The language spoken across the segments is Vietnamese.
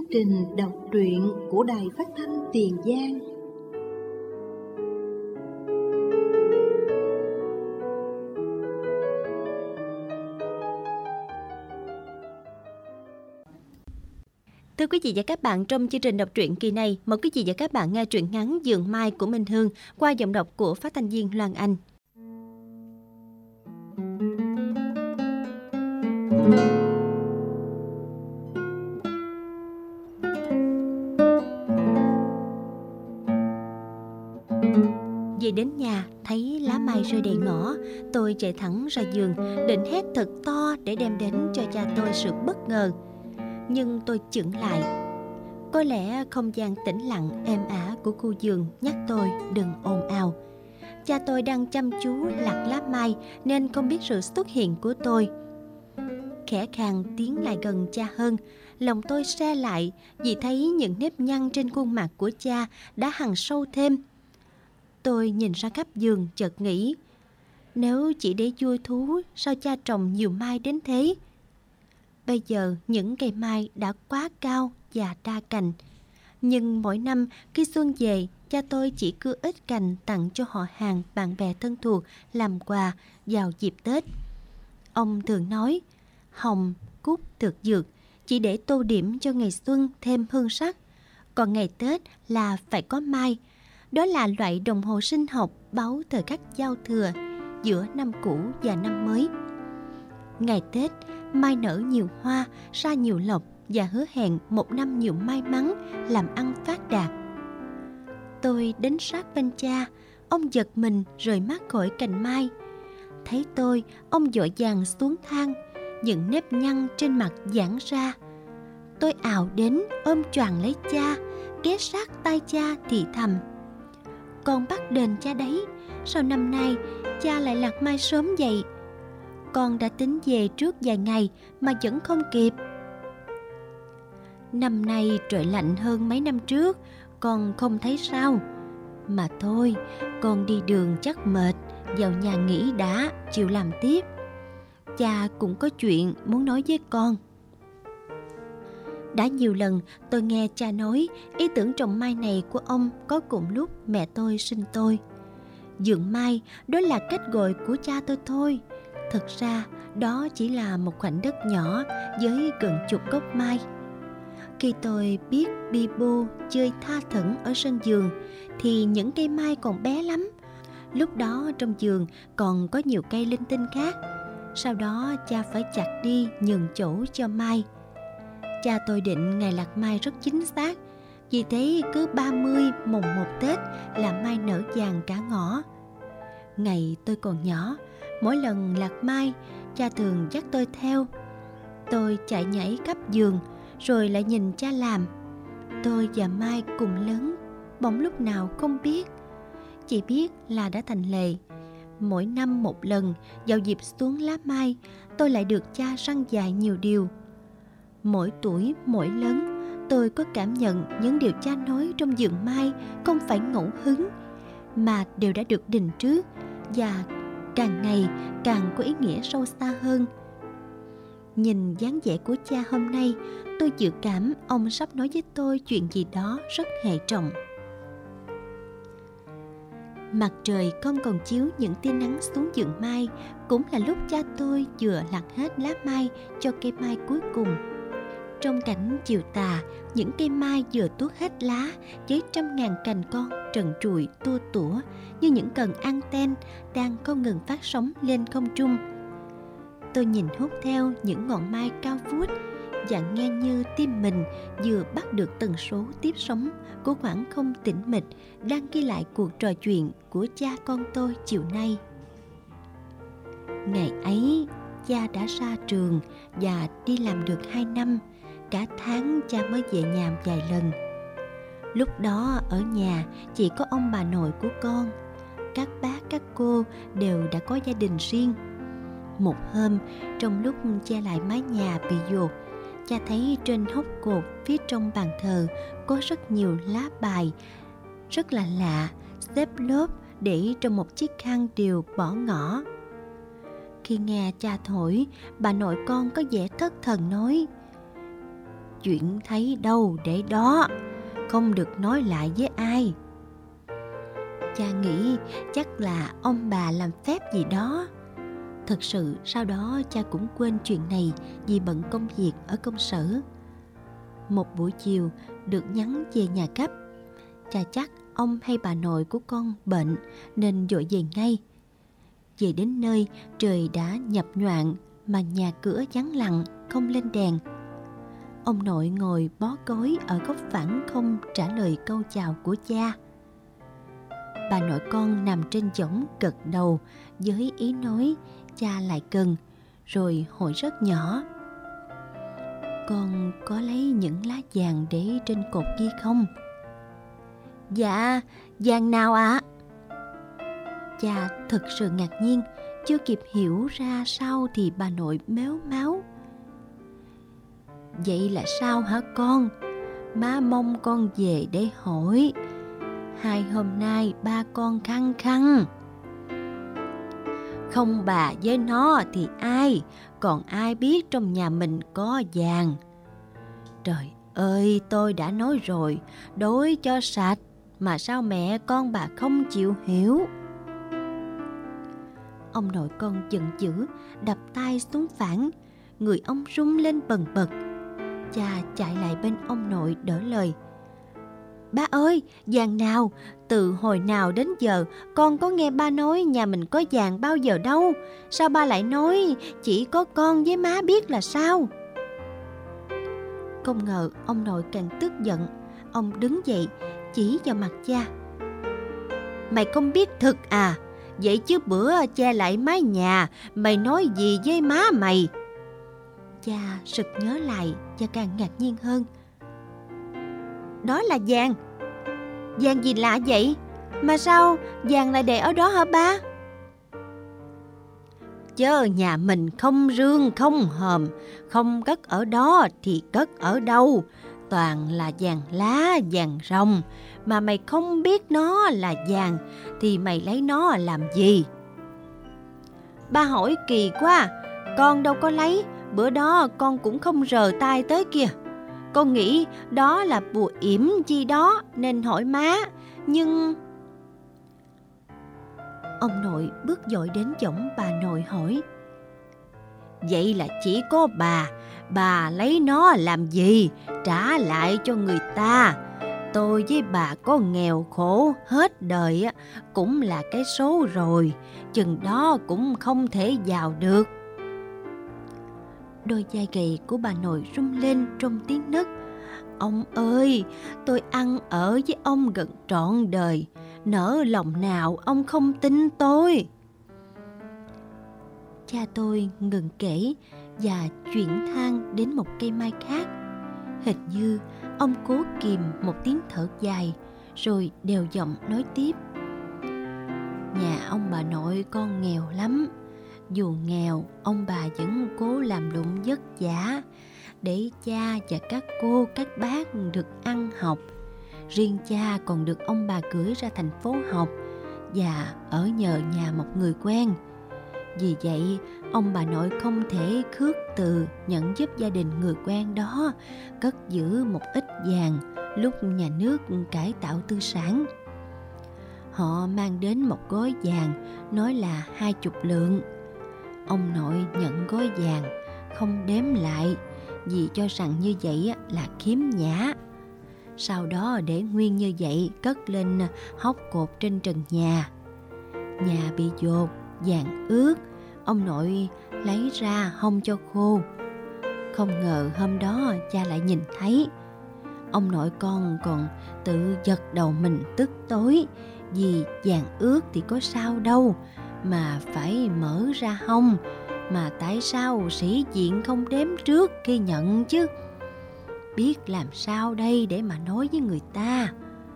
trình đọc truyện của Đài Phát thanh Tiền Giang. Thưa quý vị và các bạn, trong chương trình đọc truyện kỳ này, mời quý vị và các bạn nghe truyện ngắn Giường Mai của Minh Hương qua giọng đọc của phát thanh viên Loan Anh. Về đến nhà, thấy lá mai rơi đầy ngõ, tôi chạy thẳng ra giường, định hét thật to để đem đến cho cha tôi sự bất ngờ. Nhưng tôi chững lại. Có lẽ không gian tĩnh lặng êm ả của khu vườn nhắc tôi đừng ồn ào. Cha tôi đang chăm chú lặt lá mai nên không biết sự xuất hiện của tôi. Khẽ khàng tiến lại gần cha hơn, lòng tôi se lại vì thấy những nếp nhăn trên khuôn mặt của cha đã hằn sâu thêm. Tôi nhìn ra khắp vườn chợt nghĩ, nếu chỉ để vui thú sao cha trồng nhiều mai đến thế? Bây giờ những cây mai đã quá cao và đa cành. Nhưng mỗi năm khi xuân về, cha tôi chỉ cưa ít cành tặng cho họ hàng, bạn bè thân thuộc làm quà vào dịp Tết. Ông thường nói, hồng, cúc, thực dược chỉ để tô điểm cho ngày xuân thêm hương sắc. Còn ngày Tết là phải có mai. Đó là loại đồng hồ sinh học báo thời khắc giao thừa giữa năm cũ và năm mới. Ngày Tết, mai nở nhiều hoa, ra nhiều lộc và hứa hẹn một năm nhiều may mắn, làm ăn phát đạt. Tôi đến sát bên cha, ông giật mình rời mắt khỏi cành mai. Thấy tôi, ông vội vàng xuống thang, những nếp nhăn trên mặt giãn ra. Tôi ào đến ôm choàng lấy cha, ghé sát tai cha thì thầm, con bắt đền cha đấy, sao năm nay cha lại lặt mai sớm vậy? Con đã tính về trước vài ngày mà vẫn không kịp. Năm nay trời lạnh hơn mấy năm trước, con không thấy sao. Mà thôi, con đi đường chắc mệt, vào nhà nghỉ đã, chiều làm tiếp. Cha cũng có chuyện muốn nói với con. Đã nhiều lần tôi nghe cha nói ý tưởng trồng mai này của ông có cùng lúc mẹ tôi sinh tôi. Vườn mai đó là cách gọi của cha tôi thôi. Thực ra đó chỉ là một khoảnh đất nhỏ với gần chục gốc mai. Khi tôi biết bi bô chơi tha thẩn ở sân vườn thì những cây mai còn bé lắm. Lúc đó trong vườn còn có nhiều cây linh tinh khác. Sau đó cha phải chặt đi nhường chỗ cho mai. Cha tôi định ngày lặt mai rất chính xác, vì thế cứ 30 mùng 1 Tết là mai nở vàng cả ngõ. Ngày tôi còn nhỏ, mỗi lần lặt mai, cha thường dắt tôi theo. Tôi chạy nhảy khắp vườn, rồi lại nhìn cha làm. Tôi và Mai cùng lớn, bỗng lúc nào không biết. Chỉ biết là đã thành lệ. Mỗi năm một lần, vào dịp xuống lá mai, tôi lại được cha răn dạy nhiều điều. Mỗi tuổi, mỗi lớn, tôi có cảm nhận những điều cha nói trong vườn mai không phải ngẫu hứng, mà đều đã được định trước và càng ngày càng có ý nghĩa sâu xa hơn. Nhìn dáng vẻ của cha hôm nay, tôi dự cảm ông sắp nói với tôi chuyện gì đó rất hệ trọng. Mặt trời không còn chiếu những tia nắng xuống vườn mai, cũng là lúc cha tôi vừa lặt hết lá mai cho cây mai cuối cùng. Trong cảnh chiều tà, những cây mai vừa tuốt hết lá với trăm ngàn cành con trần trụi tua tủa như những cần anten đang không ngừng phát sóng lên không trung. Tôi nhìn hút theo những ngọn mai cao vút và nghe như tim mình vừa bắt được tần số tiếp sóng của khoảng không tĩnh mịch đang ghi lại cuộc trò chuyện của cha con tôi chiều nay. Ngày ấy, cha đã ra trường và đi làm được 2 năm. Cả tháng cha mới về nhà vài lần. Lúc đó ở nhà chỉ có ông bà nội của con. Các bác các cô đều đã có gia đình riêng. Một hôm, trong lúc che lại mái nhà bị dột, cha thấy trên hốc cột phía trong bàn thờ có rất nhiều lá bài rất là lạ, xếp lớp để trong một chiếc khăn đều bỏ ngỏ. Khi nghe cha thổi, bà nội con có vẻ thất thần nói, chuyện thấy đâu để đó, không được nói lại với ai. Cha nghĩ chắc là ông bà làm phép gì đó. Thực sự sau đó cha cũng quên chuyện này vì bận công việc ở công sở. Một buổi chiều được nhắn về nhà gấp. Cha chắc ông hay bà nội của con bệnh nên vội về ngay. Về đến nơi trời đã nhập nhoạng mà nhà cửa vắng lặng, không lên đèn. Ông nội ngồi bó gối ở góc phản không trả lời câu chào của cha. Bà nội con nằm trên võng gật đầu với ý nói cha lại gần, rồi hỏi rất nhỏ: "Con có lấy những lá vàng để trên cột kia không?" "Dạ, vàng nào ạ?" Cha thực sự ngạc nhiên, chưa kịp hiểu ra sao thì bà nội mếu máo: "Vậy là sao hả con? Má mong con về để hỏi. 2 hôm nay ba con khăng khăng. Không bà với nó thì ai, còn ai biết trong nhà mình có vàng. Trời ơi, tôi đã nói rồi, đối cho sạch, mà sao mẹ con bà không chịu hiểu?" Ông nội con giận dữ, đập tay xuống phản, người ông rung lên bần bật. Cha chạy lại bên ông nội đỡ lời: "Ba ơi, vàng nào? Từ hồi nào đến giờ con có nghe ba nói nhà mình có vàng bao giờ đâu. Sao ba lại nói chỉ có con với má biết là sao?" Không ngờ ông nội càng tức giận. Ông đứng dậy chỉ vào mặt cha: "Mày không biết thực à? Vậy chứ bữa che lại mái nhà, mày nói gì với má mày?" Cha sực nhớ lại và càng ngạc nhiên hơn. "Đó là vàng. Vàng gì lạ vậy? Mà sao vàng lại để ở đó hả ba?" "Chớ nhà mình không rương không hòm, không cất ở đó thì cất ở đâu? Toàn là vàng lá, vàng ròng, mà mày không biết nó là vàng thì mày lấy nó làm gì?" "Ba hỏi kỳ quá, con đâu có lấy, bữa đó con cũng không rờ tay tới kìa. Con nghĩ đó là bùa yểm chi đó nên hỏi má, nhưng..." Ông nội bước vội đến võng bà nội hỏi: "Vậy là chỉ có bà lấy nó làm gì, trả lại cho người ta? Tôi với bà có nghèo khổ hết đời cũng là cái số rồi, chừng đó cũng không thể vào được." Đôi vai gầy của bà nội rung lên trong tiếng nấc: "Ông ơi, tôi ăn ở với ông gần trọn đời, nỡ lòng nào ông không tin tôi." Cha tôi ngừng kể và chuyển than đến một cây mai khác. Hình như ông cố kìm một tiếng thở dài, rồi đều giọng nói tiếp: "Nhà ông bà nội con nghèo lắm. Dù nghèo, ông bà vẫn cố làm lụng vất vả để cha và các cô các bác được ăn học. Riêng cha còn được ông bà gửi ra thành phố học và ở nhờ nhà một người quen. Vì vậy, ông bà nội không thể khước từ nhận giúp gia đình người quen đó cất giữ một ít vàng lúc nhà nước cải tạo tư sản. Họ mang đến một gói vàng, nói là 20 lượng. Ông nội nhận gói vàng, không đếm lại, vì cho rằng như vậy là khiếm nhã. Sau đó để nguyên như vậy cất lên hốc cột trên trần nhà. Nhà bị dột, vàng ướt, ông nội lấy ra hong cho khô. Không ngờ hôm đó cha lại nhìn thấy. Ông nội con còn tự giật đầu mình tức tối, vì vàng ướt thì có sao đâu mà phải mở ra hong, mà tại sao sĩ diện không đếm trước khi nhận chứ? Biết làm sao đây để mà nói với người ta.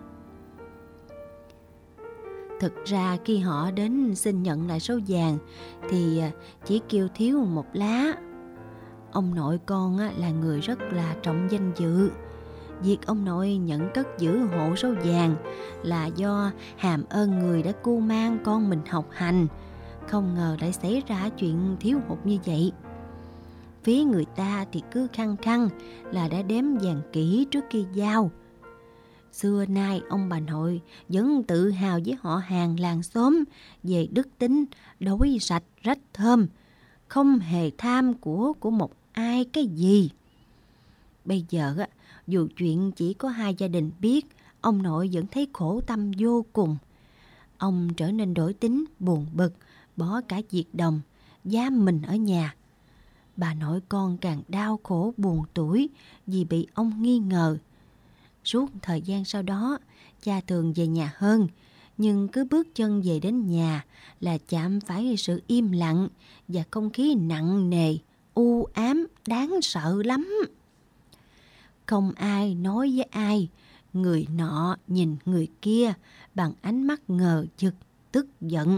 Thực ra khi họ đến xin nhận lại số vàng thì chỉ kêu thiếu một lá. Ông nội con là người rất là trọng danh dự. Việc ông nội nhận cất giữ hộ số vàng là do hàm ơn người đã cưu mang con mình học hành. Không ngờ lại xảy ra chuyện thiếu hụt như vậy. Phía người ta thì cứ khăng khăng là đã đếm vàng kỹ trước khi giao. Xưa nay ông bà nội vẫn tự hào với họ hàng làng xóm về đức tính đói sạch rách thơm, không hề tham của một ai cái gì. Bây giờ dù chuyện chỉ có hai gia đình biết, ông nội vẫn thấy khổ tâm vô cùng. Ông trở nên đổi tính, buồn bực, bỏ cả việc đồng, giam mình ở nhà. Bà nội con càng đau khổ buồn tủi vì bị ông nghi ngờ. Suốt thời gian sau đó, cha thường về nhà hơn, nhưng cứ bước chân về đến nhà là chạm phải sự im lặng và không khí nặng nề, u ám, đáng sợ lắm. Không ai nói với ai, người nọ nhìn người kia bằng ánh mắt ngờ vực, tức giận.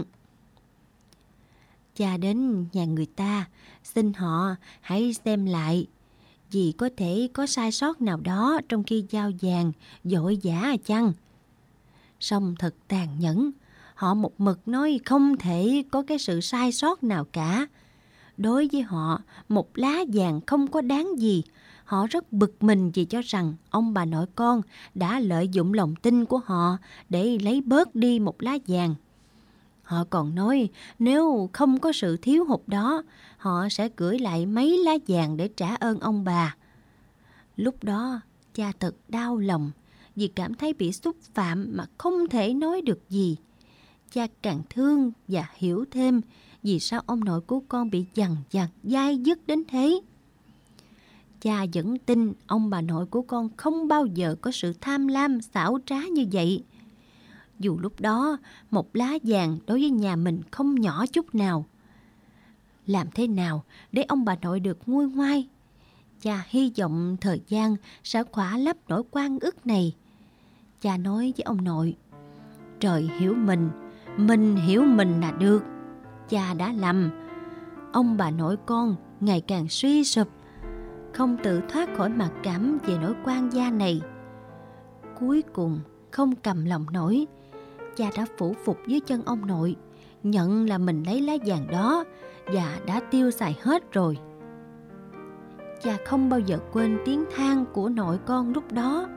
Cha đến nhà người ta, xin họ hãy xem lại, vì có thể có sai sót nào đó trong khi giao vàng vội vã chăng. Song thật tàn nhẫn, họ một mực nói không thể có cái sự sai sót nào cả. Đối với họ, một lá vàng không có đáng gì. Họ rất bực mình vì cho rằng ông bà nội con đã lợi dụng lòng tin của họ để lấy bớt đi một lá vàng. Họ còn nói nếu không có sự thiếu hụt đó, họ sẽ gửi lại mấy lá vàng để trả ơn ông bà. Lúc đó, cha thật đau lòng vì cảm thấy bị xúc phạm mà không thể nói được gì. Cha càng thương và hiểu thêm vì sao ông nội của con bị dằn vặt, dai dứt đến thế. Cha vẫn tin ông bà nội của con không bao giờ có sự tham lam xảo trá như vậy. Dù lúc đó một lá vàng đối với nhà mình không nhỏ chút nào. Làm thế nào để ông bà nội được nguôi ngoai? Cha hy vọng thời gian sẽ khỏa lấp nỗi oan ức này. Cha nói với ông nội, trời hiểu mình hiểu mình là được. Cha đã lầm. Ông bà nội con ngày càng suy sụp, không tự thoát khỏi mặc cảm về nỗi quan gia này. Cuối cùng không cầm lòng nổi, cha đã phủ phục dưới chân ông nội, nhận là mình lấy lá vàng đó và đã tiêu xài hết rồi. Cha không bao giờ quên tiếng than của nội con lúc đó.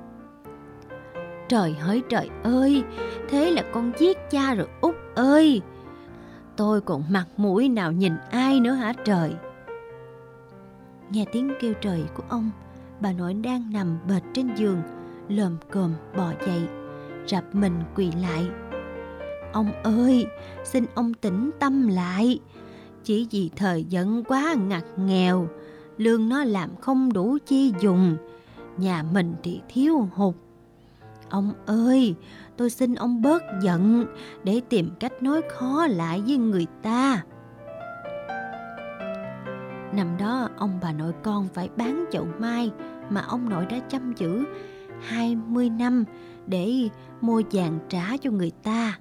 Trời hỡi trời ơi, thế là con giết cha rồi Út ơi. Tôi còn mặt mũi nào nhìn ai nữa hả trời? Nghe tiếng kêu trời của ông, bà nội đang nằm bệt trên giường, lồm cồm bò dậy, rạp mình quỳ lại. Ông ơi, xin ông tĩnh tâm lại. Chỉ vì thời giận quá ngặt nghèo, lương nó làm không đủ chi dùng, nhà mình thì thiếu hụt. Ông ơi, tôi xin ông bớt giận để tìm cách nói khó lại với người ta. Năm đó ông bà nội con phải bán chậu mai mà ông nội đã chăm giữ 20 năm để mua vàng trả cho người ta.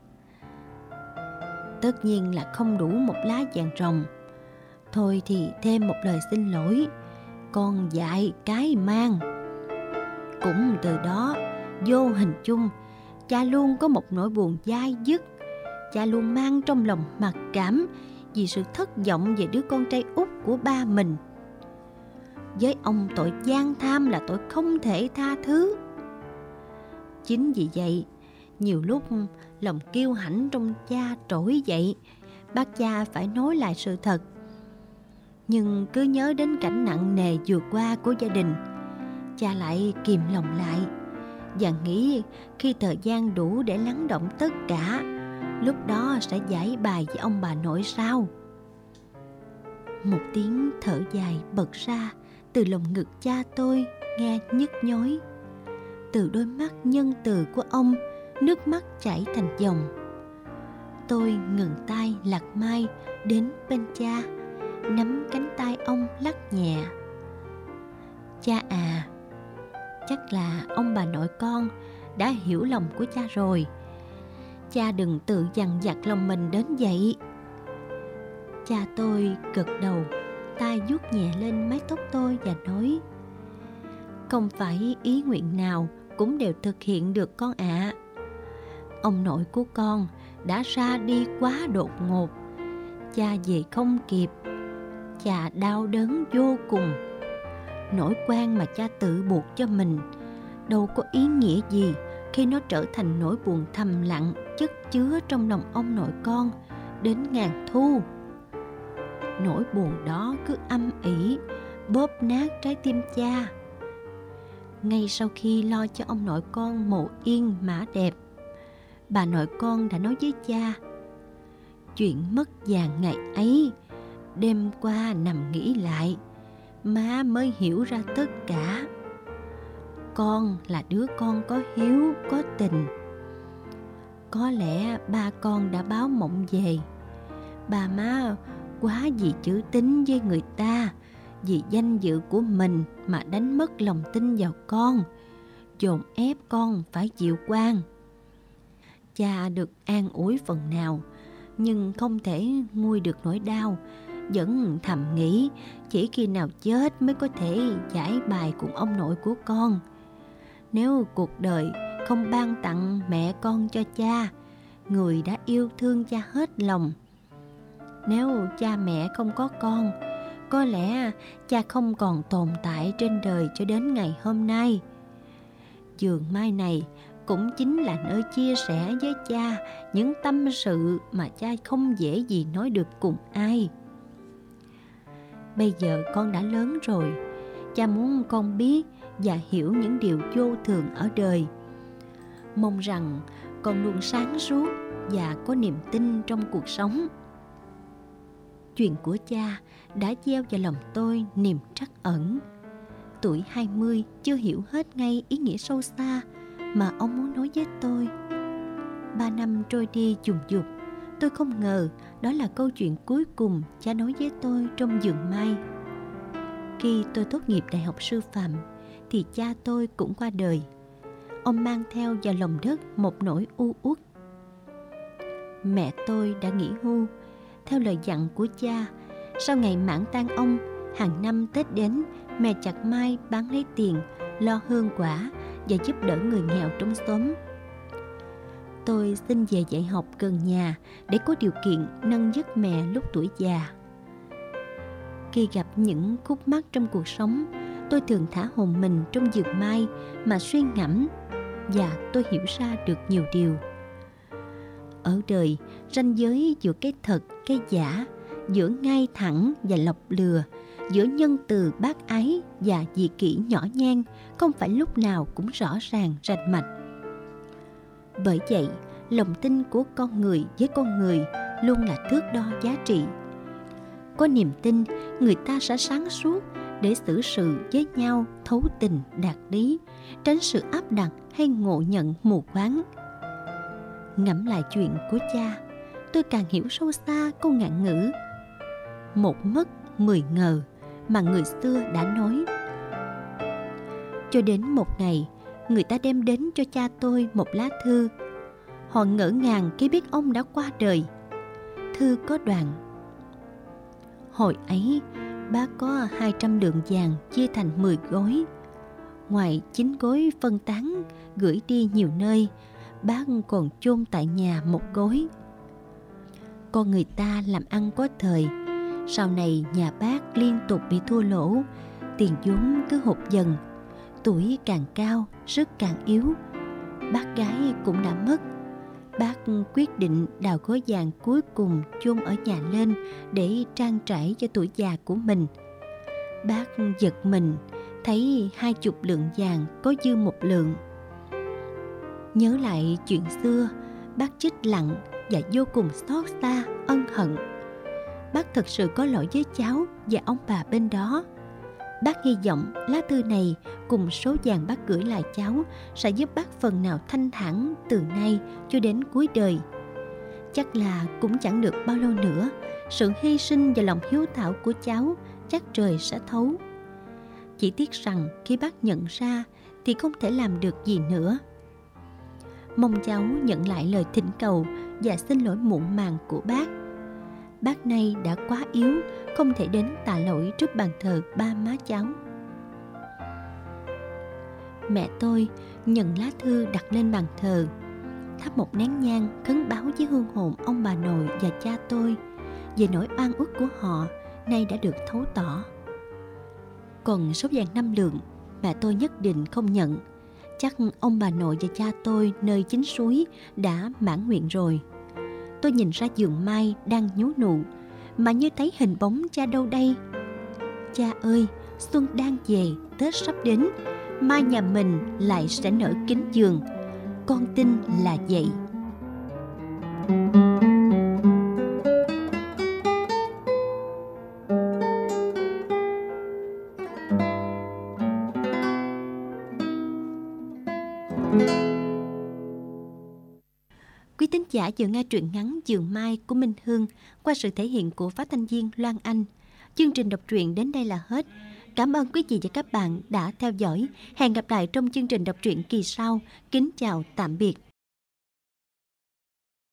Tất nhiên là không đủ một lá vàng ròng. Thôi thì thêm một lời xin lỗi, con dạy cái mang. Cũng từ đó, vô hình chung, cha luôn có một nỗi buồn dai dứt. Cha luôn mang trong lòng mặc cảm vì sự thất vọng về đứa con trai út của ba mình. Với ông, tội gian tham là tội không thể tha thứ. Chính vì vậy, nhiều lúc lòng kiêu hãnh trong cha trỗi dậy, bác cha phải nói lại sự thật. Nhưng cứ nhớ đến cảnh nặng nề vừa qua của gia đình, cha lại kìm lòng lại và nghĩ khi thời gian đủ để lắng động tất cả, lúc đó sẽ giải bài với ông bà nội sau. Một tiếng thở dài bật ra từ lồng ngực cha tôi nghe nhức nhối. Từ đôi mắt nhân từ của ông, nước mắt chảy thành dòng. Tôi ngừng tay lặt mai đến bên cha, nắm cánh tay ông lắc nhẹ. Cha à, chắc là ông bà nội con đã hiểu lòng của cha rồi. Cha đừng tự dằn vặt lòng mình đến vậy. Cha tôi gật đầu, tay vuốt nhẹ lên mái tóc tôi và nói, không phải ý nguyện nào cũng đều thực hiện được con ạ. Ông nội của con đã ra đi quá đột ngột, cha về không kịp. cha đau đớn vô cùng. Nỗi oan mà cha tự buộc cho mình đâu có ý nghĩa gì khi nó trở thành nỗi buồn thầm lặng chất chứa trong lòng ông nội con đến ngàn thu. Nỗi buồn đó cứ âm ỉ bóp nát trái tim cha. Ngay sau khi lo cho ông nội con mồ yên mã đẹp, bà nội con đã nói với cha: chuyện mất vàng ngày ấy, đêm qua nằm nghĩ lại, má mới hiểu ra tất cả. Con là đứa con có hiếu, có tình. Có lẽ ba con đã báo mộng về. Ba má quá vì chữ tín với người ta, vì danh dự của mình mà đánh mất lòng tin vào con, dồn ép con phải chịu quan. Cha được an ủi phần nào, nhưng không thể nguôi được nỗi đau, vẫn thầm nghĩ chỉ khi nào chết mới có thể giải bài cùng ông nội của con. Nếu cuộc đời không ban tặng mẹ con cho cha, người đã yêu thương cha hết lòng. Nếu cha mẹ không có con, có lẽ cha không còn tồn tại trên đời cho đến ngày hôm nay. Vườn mai này cũng chính là nơi chia sẻ với cha những tâm sự mà cha không dễ gì nói được cùng ai. Bây giờ con đã lớn rồi, cha muốn con biết và hiểu những điều vô thường ở đời. Mong rằng con luôn sáng suốt và có niềm tin trong cuộc sống. Chuyện của cha đã gieo vào lòng tôi niềm trắc ẩn. Tuổi 20 chưa hiểu hết ngay ý nghĩa sâu xa mà ông muốn nói với tôi. 3 năm trôi đi dùng dục, tôi không ngờ đó là câu chuyện cuối cùng cha nói với tôi trong vườn mai. Khi tôi tốt nghiệp đại học sư phạm thì cha tôi cũng qua đời. Ông mang theo vào lòng đất một nỗi u uất. Mẹ tôi đã nghỉ hưu. Theo lời dặn của cha, sau ngày mãn tang ông, hàng năm Tết đến, mẹ chặt mai bán lấy tiền, lo hương quả và giúp đỡ người nghèo trong xóm. Tôi xin về dạy học gần nhà để có điều kiện nâng giấc mẹ lúc tuổi già. Khi gặp những khúc mắc trong cuộc sống, tôi thường thả hồn mình trong vườn mai mà suy ngẫm, và tôi hiểu ra được nhiều điều. Ở đời, ranh giới giữa cái thật, cái giả, giữa ngay thẳng và lọc lừa, giữa nhân từ bác ái và dị kỷ nhỏ nhen không phải lúc nào cũng rõ ràng rành mạch. Bởi vậy, lòng tin của con người với con người luôn là thước đo giá trị. Có niềm tin, người ta sẽ sáng suốt để xử sự với nhau thấu tình đạt lý, tránh sự áp đặt hay ngộ nhận mù quáng. Ngẫm lại chuyện của cha, tôi càng hiểu sâu xa câu ngạn ngữ một mất 10 ngờ mà người xưa đã nói. Cho đến một ngày, người ta đem đến cho cha tôi một lá thư. Họ ngỡ ngàng khi biết ông đã qua đời. Thư có đoạn: hồi ấy, bác có 200 lượng vàng chia thành 10 gói. Ngoài 9 gói phân tán gửi đi nhiều nơi, bác còn chôn tại nhà một gói. Con người ta làm ăn có thời, sau này nhà bác liên tục bị thua lỗ, tiền vốn cứ hụt dần, tuổi càng cao sức càng yếu. Bác gái cũng đã mất. Bác quyết định đào gói vàng cuối cùng chôn ở nhà lên để trang trải cho tuổi già của mình. Bác giật mình thấy 20 lượng vàng có dư 1 lượng. Nhớ lại chuyện xưa, bác chết lặng và vô cùng xót xa, ân hận. Bác thật sự có lỗi với cháu và ông bà bên đó. Bác hy vọng lá thư này cùng số vàng bác gửi lại cháu sẽ giúp bác phần nào thanh thản từ nay cho đến cuối đời. Chắc là cũng chẳng được bao lâu nữa, sự hy sinh và lòng hiếu thảo của cháu chắc trời sẽ thấu. Chỉ tiếc rằng khi bác nhận ra thì không thể làm được gì nữa. Mong cháu nhận lại lời thỉnh cầu và xin lỗi muộn màng của bác. Bác nay đã quá yếu, không thể đến tạ lỗi trước bàn thờ ba má cháu. Mẹ tôi nhận lá thư đặt lên bàn thờ, thắp một nén nhang khấn báo với hương hồn ông bà nội và cha tôi về nỗi oan ức của họ nay đã được thấu tỏ. Còn số vàng 5 lượng mẹ tôi nhất định không nhận. Chắc ông bà nội và cha tôi nơi chính suối đã mãn nguyện rồi. Tôi nhìn ra vườn mai đang nhú nụ, mà như thấy hình bóng cha đâu đây. Cha ơi, xuân đang về, Tết sắp đến, mai nhà mình lại sẽ nở kín vườn. Con tin là vậy. Quý thính giả vừa nghe truyện ngắn Vườn Mai của Minh Hương qua sự thể hiện của phát thanh viên Loan Anh. Chương trình đọc truyện đến đây là hết. Cảm ơn quý vị và các bạn đã theo dõi. Hẹn gặp lại trong chương trình đọc truyện kỳ sau. Kính chào tạm biệt.